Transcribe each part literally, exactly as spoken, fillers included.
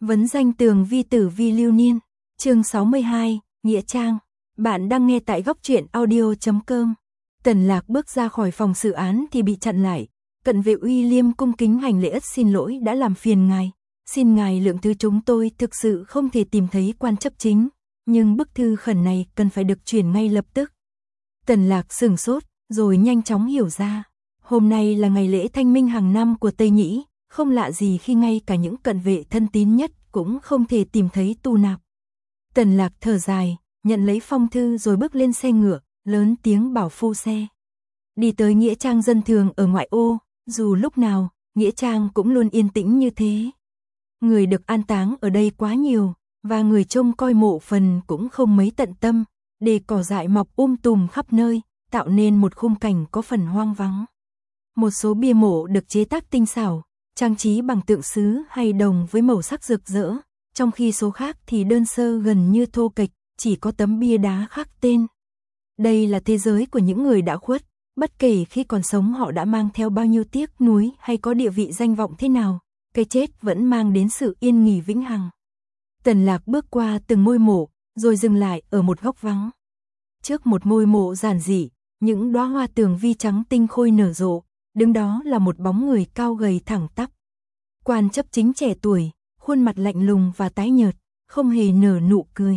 Vấn danh tường vi tử vi lưu niên, chương sáu mươi hai, Nghĩa Trang. Bạn đang nghe tại góc truyện audio chấm com. Tần Lạc bước ra khỏi phòng xử án thì bị chặn lại. Cận vệ William cung kính hành lễ ất xin lỗi đã làm phiền ngài. Xin ngài lượng thứ chúng tôi thực sự không thể tìm thấy quan chấp chính, nhưng bức thư khẩn này cần phải được chuyển ngay lập tức. Tần Lạc sửng sốt, rồi nhanh chóng hiểu ra. Hôm nay là ngày lễ thanh minh hàng năm của Tây Nhĩ, không lạ gì khi ngay cả những cận vệ thân tín nhất cũng không thể tìm thấy Tu Nạp. Tần Lạc thở dài, nhận lấy phong thư rồi bước lên xe ngựa, lớn tiếng bảo phu xe. Đi tới Nghĩa Trang dân thường ở ngoại ô, dù lúc nào, Nghĩa Trang cũng luôn yên tĩnh như thế. Người được an táng ở đây quá nhiều, và người trông coi mộ phần cũng không mấy tận tâm, để cỏ dại mọc um tùm khắp nơi, tạo nên một khung cảnh có phần hoang vắng. Một số bia mộ được chế tác tinh xảo, trang trí bằng tượng sứ hay đồng với màu sắc rực rỡ, trong khi số khác thì đơn sơ gần như thô kệch, chỉ có tấm bia đá khắc tên. Đây là thế giới của những người đã khuất, bất kể khi còn sống họ đã mang theo bao nhiêu tiếc nuối hay có địa vị danh vọng thế nào, cái chết vẫn mang đến sự yên nghỉ vĩnh hằng. Tần Lạc bước qua từng ngôi mộ, rồi dừng lại ở một góc vắng. Trước một ngôi mộ giản dị, những đóa hoa tường vi trắng tinh khôi nở rộ, đứng đó là một bóng người cao gầy thẳng tắp. Quan chấp chính trẻ tuổi, khuôn mặt lạnh lùng và tái nhợt, không hề nở nụ cười.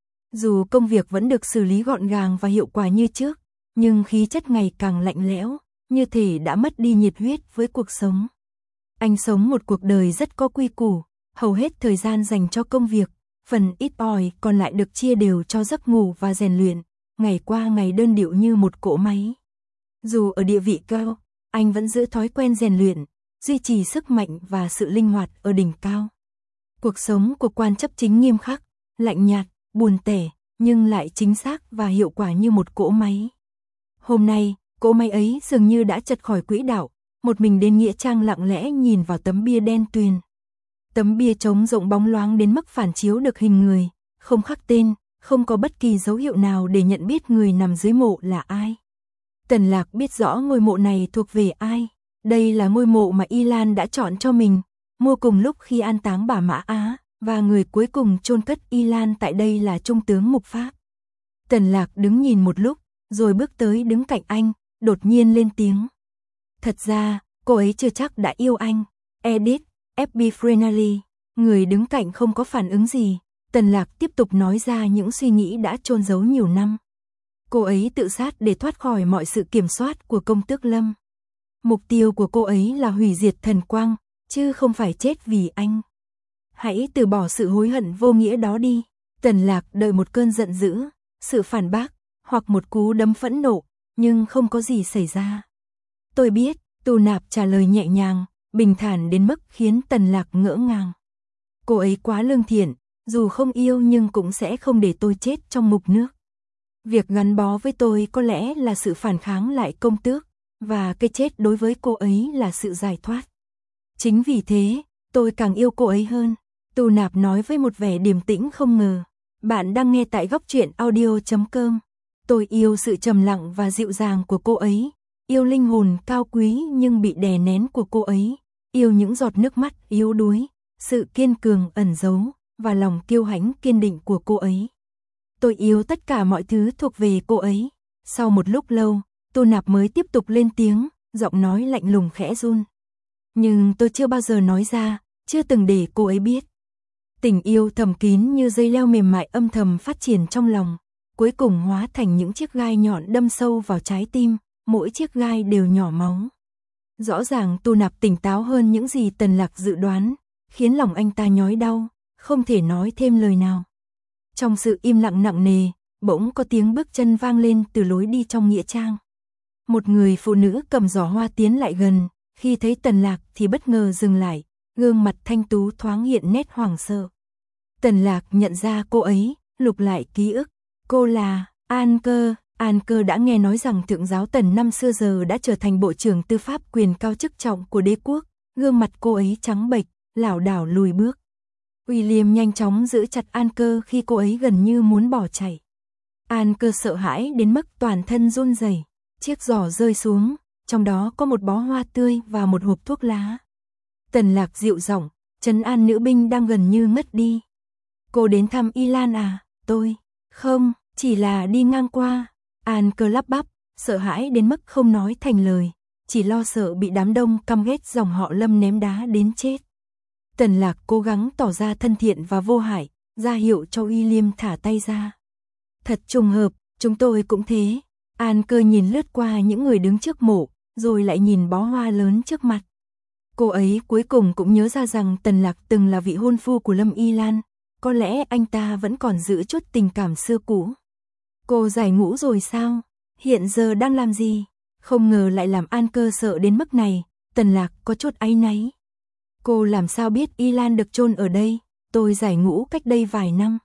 Dù công việc vẫn được xử lý gọn gàng và hiệu quả như trước, nhưng khí chất ngày càng lạnh lẽo, như thể đã mất đi nhiệt huyết với cuộc sống. Anh sống một cuộc đời rất có quy củ, hầu hết thời gian dành cho công việc, phần ít ỏi còn lại được chia đều cho giấc ngủ và rèn luyện, ngày qua ngày đơn điệu như một cỗ máy. Dù ở địa vị cao, anh vẫn giữ thói quen rèn luyện, duy trì sức mạnh và sự linh hoạt ở đỉnh cao. Cuộc sống của quan chấp chính nghiêm khắc, lạnh nhạt, buồn tẻ, nhưng lại chính xác và hiệu quả như một cỗ máy. Hôm nay, cỗ máy ấy dường như đã chật khỏi quỹ đạo, một mình đến Nghĩa Trang lặng lẽ nhìn vào tấm bia đen tuyền. Tấm bia trống rộng bóng loáng đến mức phản chiếu được hình người, không khắc tên, không có bất kỳ dấu hiệu nào để nhận biết người nằm dưới mộ là ai. Tần Lạc biết rõ ngôi mộ này thuộc về ai. Đây là ngôi mộ mà Y Lan đã chọn cho mình, mua cùng lúc khi an táng bà Mã Á, và người cuối cùng chôn cất Y Lan tại đây là Trung tướng Mục Pháp. Tần Lạc đứng nhìn một lúc, rồi bước tới đứng cạnh anh, đột nhiên lên tiếng. Thật ra, cô ấy chưa chắc đã yêu anh. Edith, ép bê Frenally. Người đứng cạnh không có phản ứng gì. Tần Lạc tiếp tục nói ra những suy nghĩ đã chôn giấu nhiều năm. Cô ấy tự sát để thoát khỏi mọi sự kiểm soát của công tước Lâm. Mục tiêu của cô ấy là hủy diệt thần quang, chứ không phải chết vì anh. Hãy từ bỏ sự hối hận vô nghĩa đó đi. Tần Lạc đợi một cơn giận dữ, sự phản bác, hoặc một cú đấm phẫn nộ, nhưng không có gì xảy ra. Tôi biết, Tu Nạp trả lời nhẹ nhàng, bình thản đến mức khiến Tần Lạc ngỡ ngàng. Cô ấy quá lương thiện, dù không yêu nhưng cũng sẽ không để tôi chết trong mục nước. Việc gắn bó với tôi có lẽ là sự phản kháng lại công tước, và cái chết đối với cô ấy là sự giải thoát. Chính vì thế, tôi càng yêu cô ấy hơn. Tu Nạp nói với một vẻ điềm tĩnh không ngờ. Bạn đang nghe tại góc truyện audio chấm com. Tôi yêu sự trầm lặng và dịu dàng của cô ấy, yêu linh hồn cao quý nhưng bị đè nén của cô ấy, yêu những giọt nước mắt yếu đuối, sự kiên cường ẩn giấu, và lòng kiêu hãnh kiên định của cô ấy. Tôi yêu tất cả mọi thứ thuộc về cô ấy. Sau một lúc lâu, Tu Nạp mới tiếp tục lên tiếng, giọng nói lạnh lùng khẽ run. Nhưng tôi chưa bao giờ nói ra, chưa từng để cô ấy biết. Tình yêu thầm kín như dây leo mềm mại âm thầm phát triển trong lòng, cuối cùng hóa thành những chiếc gai nhọn đâm sâu vào trái tim, mỗi chiếc gai đều nhỏ máu. Rõ ràng Tu Nạp tỉnh táo hơn những gì Tần Lạc dự đoán, khiến lòng anh ta nhói đau, không thể nói thêm lời nào. Trong sự im lặng nặng nề, bỗng có tiếng bước chân vang lên từ lối đi trong Nghĩa Trang. Một người phụ nữ cầm giỏ hoa tiến lại gần, khi thấy Tần Lạc thì bất ngờ dừng lại, gương mặt thanh tú thoáng hiện nét hoảng sợ. Tần Lạc nhận ra cô ấy, lục lại ký ức. Cô là An Cơ. An Cơ đã nghe nói rằng thượng giáo Tần năm xưa giờ đã trở thành bộ trưởng tư pháp quyền cao chức trọng của đế quốc. Gương mặt cô ấy trắng bệch, lảo đảo lùi bước. William nhanh chóng giữ chặt An Cơ khi cô ấy gần như muốn bỏ chạy. An Cơ sợ hãi đến mức toàn thân run rẩy. Chiếc giỏ rơi xuống, trong đó có một bó hoa tươi và một hộp thuốc lá. Tần Lạc dịu giọng, trấn an nữ binh đang gần như ngất đi. Cô đến thăm Y Lan à? Tôi, không, chỉ là đi ngang qua. An Cơ lắp bắp, sợ hãi đến mức không nói thành lời, chỉ lo sợ bị đám đông căm ghét dòng họ Lâm ném đá đến chết. Tần Lạc cố gắng tỏ ra thân thiện và vô hại, ra hiệu cho William thả tay ra. Thật trùng hợp, chúng tôi cũng thế. An Cơ nhìn lướt qua những người đứng trước mộ, rồi lại nhìn bó hoa lớn trước mặt. Cô ấy cuối cùng cũng nhớ ra rằng Tần Lạc từng là vị hôn phu của Lâm Y Lan, có lẽ anh ta vẫn còn giữ chút tình cảm xưa cũ. Cô giải ngũ rồi sao? Hiện giờ đang làm gì? Không ngờ lại làm An Cơ sợ đến mức này, Tần Lạc có chút áy náy. Cô làm sao biết Y Lan được chôn ở đây? Tôi giải ngũ cách đây vài năm.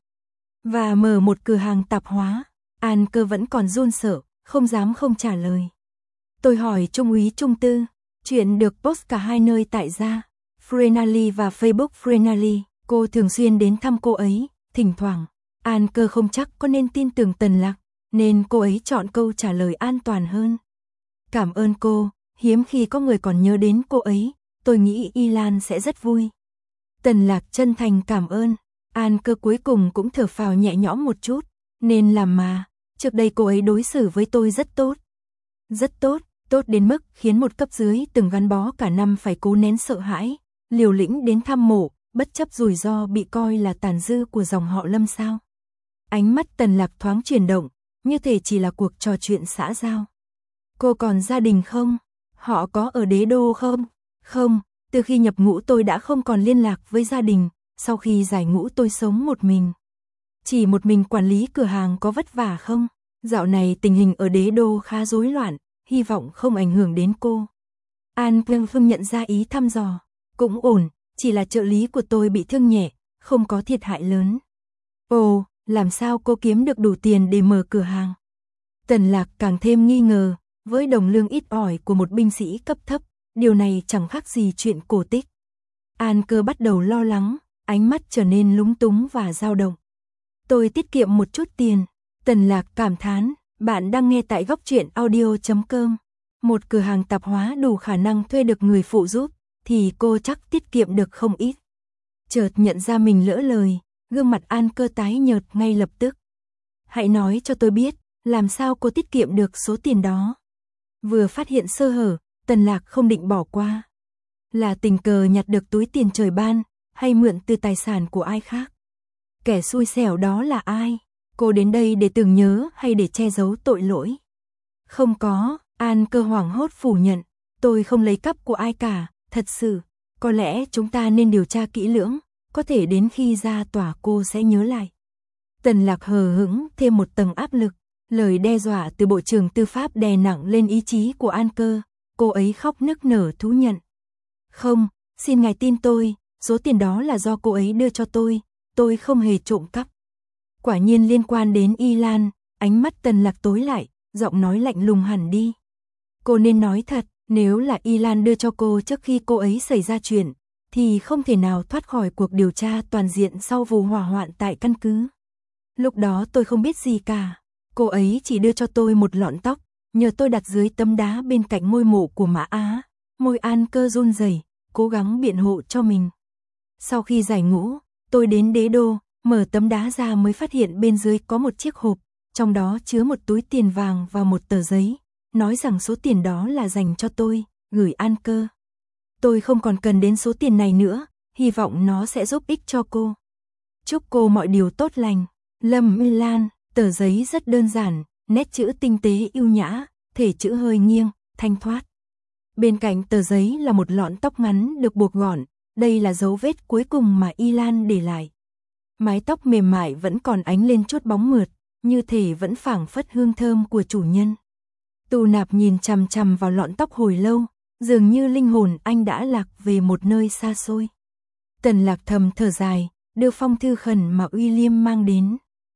Và mở một cửa hàng tạp hóa. An Cơ vẫn còn run sợ, không dám không trả lời. Tôi hỏi Trung úy Trung Tư, chuyện được post cả hai nơi tại gia, Frenally và Facebook Frenally. Cô thường xuyên đến thăm cô ấy, thỉnh thoảng. An Cơ không chắc có nên tin tưởng Tần Lạc, nên cô ấy chọn câu trả lời an toàn hơn. Cảm ơn cô, hiếm khi có người còn nhớ đến cô ấy, tôi nghĩ Y Lan sẽ rất vui. Tần Lạc chân thành cảm ơn. An Cơ cuối cùng cũng thở phào nhẹ nhõm một chút, nên làm mà, trước đây cô ấy đối xử với tôi rất tốt. Rất tốt, tốt đến mức khiến một cấp dưới từng gắn bó cả năm phải cố nén sợ hãi, liều lĩnh đến thăm mộ, bất chấp rủi ro bị coi là tàn dư của dòng họ Lâm sao. Ánh mắt Tần Lạc thoáng chuyển động, như thể chỉ là cuộc trò chuyện xã giao. Cô còn gia đình không? Họ có ở Đế Đô không? Không, từ khi nhập ngũ tôi đã không còn liên lạc với gia đình, sau khi giải ngũ tôi sống một mình. Chỉ một mình quản lý cửa hàng có vất vả không? Dạo này tình hình ở Đế Đô khá rối loạn, hy vọng không ảnh hưởng đến cô. An Phương Phương nhận ra ý thăm dò. Cũng ổn, chỉ là trợ lý của tôi bị thương nhẹ, không có thiệt hại lớn. Ồ, làm sao cô kiếm được đủ tiền để mở cửa hàng? Tần Lạc càng thêm nghi ngờ, với đồng lương ít ỏi của một binh sĩ cấp thấp, điều này chẳng khác gì chuyện cổ tích. An Cơ bắt đầu lo lắng, ánh mắt trở nên lúng túng và dao động. Tôi tiết kiệm một chút tiền. Tần Lạc cảm thán, bạn đang nghe tại góc truyện audio chấm com. Một cửa hàng tạp hóa đủ khả năng thuê được người phụ giúp, thì cô chắc tiết kiệm được không ít. Chợt nhận ra mình lỡ lời, gương mặt An Cơ tái nhợt ngay lập tức. Hãy nói cho tôi biết, làm sao cô tiết kiệm được số tiền đó? Vừa phát hiện sơ hở, Tần Lạc không định bỏ qua. Là tình cờ nhặt được túi tiền trời ban, hay mượn từ tài sản của ai khác? Kẻ xui xẻo đó là ai? Cô đến đây để tưởng nhớ hay để che giấu tội lỗi? Không có, An Cơ hoảng hốt phủ nhận. Tôi không lấy cắp của ai cả, thật sự. Có lẽ chúng ta nên điều tra kỹ lưỡng, có thể đến khi ra tòa cô sẽ nhớ lại. Tần Lạc hờ hững thêm một tầng áp lực. Lời đe dọa từ Bộ trưởng Tư pháp đè nặng lên ý chí của An Cơ. Cô ấy khóc nức nở thú nhận. Không, xin ngài tin tôi, số tiền đó là do cô ấy đưa cho tôi, tôi không hề trộm cắp. Quả nhiên liên quan đến Y Lan, ánh mắt Tần Lạc tối lại, giọng nói lạnh lùng hẳn đi. Cô nên nói thật, nếu là Y Lan đưa cho cô trước khi cô ấy xảy ra chuyện, thì không thể nào thoát khỏi cuộc điều tra toàn diện sau vụ hỏa hoạn tại căn cứ. Lúc đó tôi không biết gì cả, cô ấy chỉ đưa cho tôi một lọn tóc, nhờ tôi đặt dưới tấm đá bên cạnh ngôi mộ của Mã Á. Môi An Cơ run rẩy, cố gắng biện hộ cho mình. Sau khi giải ngũ, tôi đến Đế Đô, mở tấm đá ra mới phát hiện bên dưới có một chiếc hộp, trong đó chứa một túi tiền vàng và một tờ giấy, nói rằng số tiền đó là dành cho tôi, gửi An Cơ. Tôi không còn cần đến số tiền này nữa, hy vọng nó sẽ giúp ích cho cô. Chúc cô mọi điều tốt lành. Lâm Y Lan. Tờ giấy rất đơn giản, nét chữ tinh tế yêu nhã, thể chữ hơi nghiêng, thanh thoát. Bên cạnh tờ giấy là một lọn tóc ngắn được buộc gọn, đây là dấu vết cuối cùng mà Y Lan để lại. Mái tóc mềm mại vẫn còn ánh lên chút bóng mượt, như thể vẫn phảng phất hương thơm của chủ nhân. Tu Nạp nhìn chằm chằm vào lọn tóc hồi lâu, dường như linh hồn anh đã lạc về một nơi xa xôi. Tần Lạc thầm thở dài, đưa phong thư khẩn mà William mang đến.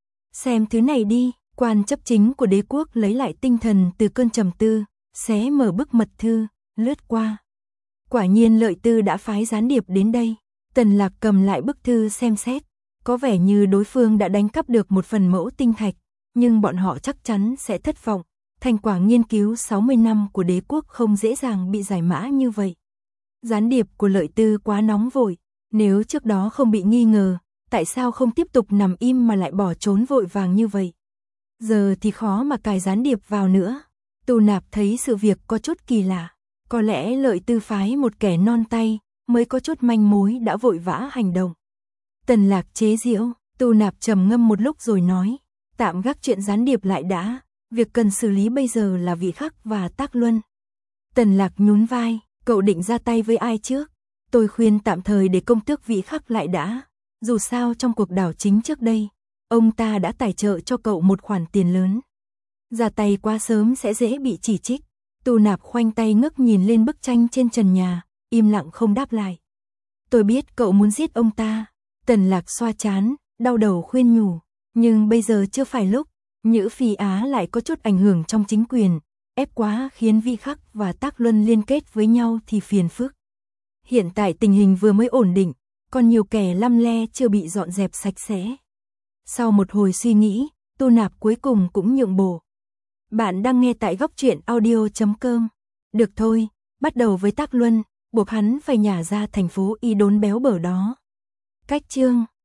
Xem thứ này đi, quan chấp chính của đế quốc lấy lại tinh thần từ cơn trầm tư, xé mở bức mật thư, lướt qua. Quả nhiên Lợi Tư đã phái gián điệp đến đây. Tần Lạc cầm lại bức thư xem xét, có vẻ như đối phương đã đánh cắp được một phần mẫu tinh thạch, nhưng bọn họ chắc chắn sẽ thất vọng. Thành quả nghiên cứu sáu mươi năm của đế quốc không dễ dàng bị giải mã như vậy. Gián điệp của Lợi Tư quá nóng vội, Nếu trước đó không bị nghi ngờ, tại sao không tiếp tục nằm im mà lại bỏ trốn vội vàng như vậy? Giờ thì khó mà cài gián điệp vào nữa. Tu Nạp thấy sự việc có chút kỳ lạ. Có lẽ Lợi Tư phái một kẻ non tay, mới có chút manh mối đã vội vã hành động. Tần Lạc chế giễu, Tu Nạp trầm ngâm một lúc rồi nói, tạm gác chuyện gián điệp lại đã, việc cần xử lý bây giờ là Vị Khắc và Tác Luân. Tần Lạc nhún vai, cậu định ra tay với ai trước? Tôi khuyên tạm thời để công tước Vị Khắc lại đã, dù sao trong cuộc đảo chính trước đây, ông ta đã tài trợ cho cậu một khoản tiền lớn. Ra tay quá sớm sẽ dễ bị chỉ trích. Tu Nạp khoanh tay ngước nhìn lên bức tranh trên trần nhà, im lặng không đáp lại. Tôi biết cậu muốn giết ông ta. Tần Lạc xoa trán, đau đầu khuyên nhủ, nhưng bây giờ chưa phải lúc. Nhữ Phi Á lại có chút ảnh hưởng trong chính quyền, ép quá khiến Vị Khắc và Tác Luân liên kết với nhau thì phiền phức. Hiện tại tình hình vừa mới ổn định, còn nhiều kẻ lăm le chưa bị dọn dẹp sạch sẽ. Sau một hồi suy nghĩ, Tu Nạp cuối cùng cũng nhượng bộ. Bạn đang nghe tại góc truyện audio chấm com. Được thôi, bắt đầu với Tác Luân, buộc hắn phải nhả ra thành phố Y Đốn béo bở đó. Cách chương